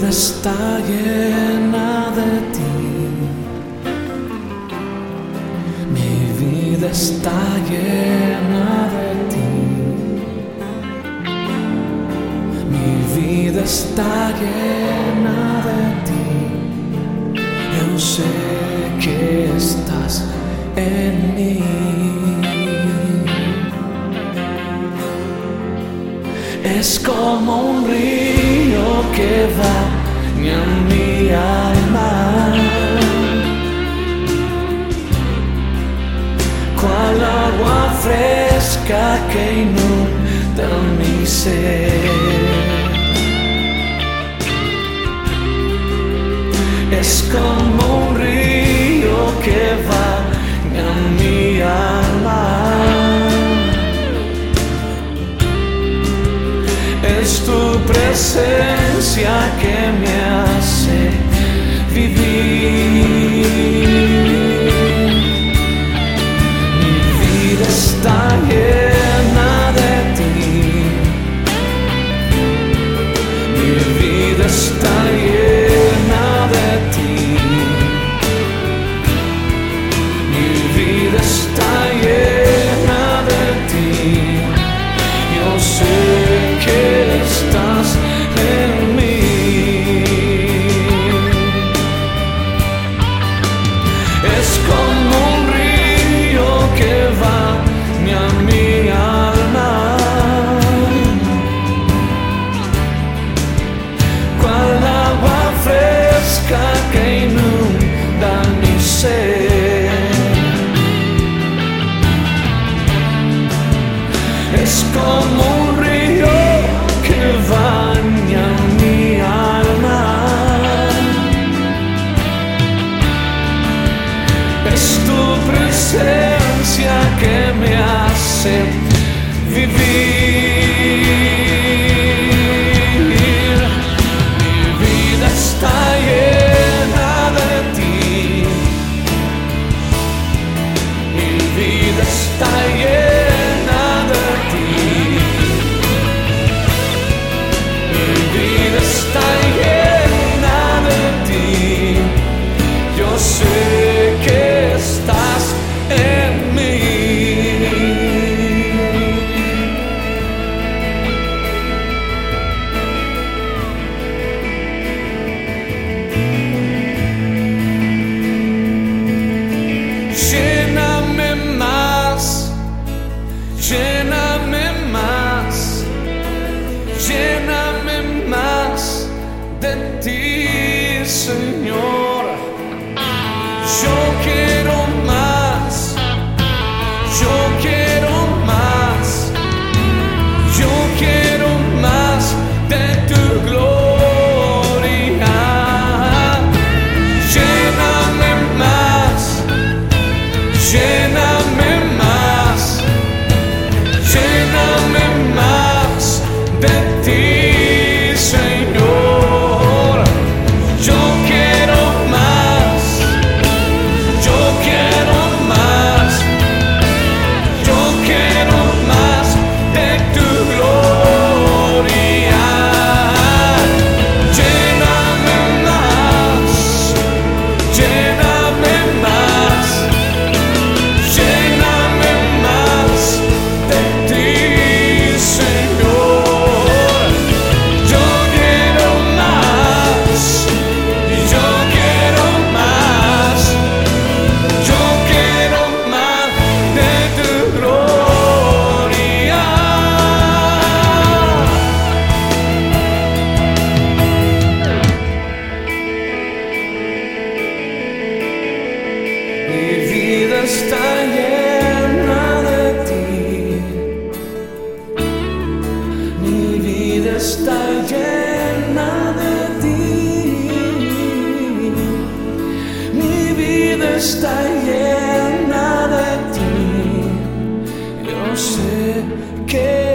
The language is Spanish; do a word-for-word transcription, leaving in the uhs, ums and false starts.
está llena de ti, mi vida está llena de ti, mi vida está llena de ti. Yo sé que estás en mí. Es como un río que baña mi alma, cual agua fresca que inunda mi ser. Es como un río que baña mi alma. Es tu presencia que me hace vivir. Mi vida está llena de ti, mi vida está llena de ti, mi vida está llena de ti. Yo sé que estás en mí. Es como un río que baña mi alma, cual agua fresca que inunda mi ser. Es como un río que baña mi alma. Es tu presencia que me hace vivir. Mi vida está llena de ti, mi vida está llena de ti, mi vida está llena de ti. Yo sé que estás en mí. Lléname más, lléname más, lléname más de ti, Señor. Yo quiero más, yo quiero más, yo quiero más de tu gloria. Lléname más, lléname más, lléname más de ti, Señor. Yo quiero más, yo quiero más, yo quiero más de tu gloria. Lléname más, lléname más, lléname más de ti, Señor. Yo quiero más, yo quiero más, yo quiero más de tu gloria. Mi vida está llena de ti, mi vida está llena de ti, mi vida está llena de ti. Yo sé que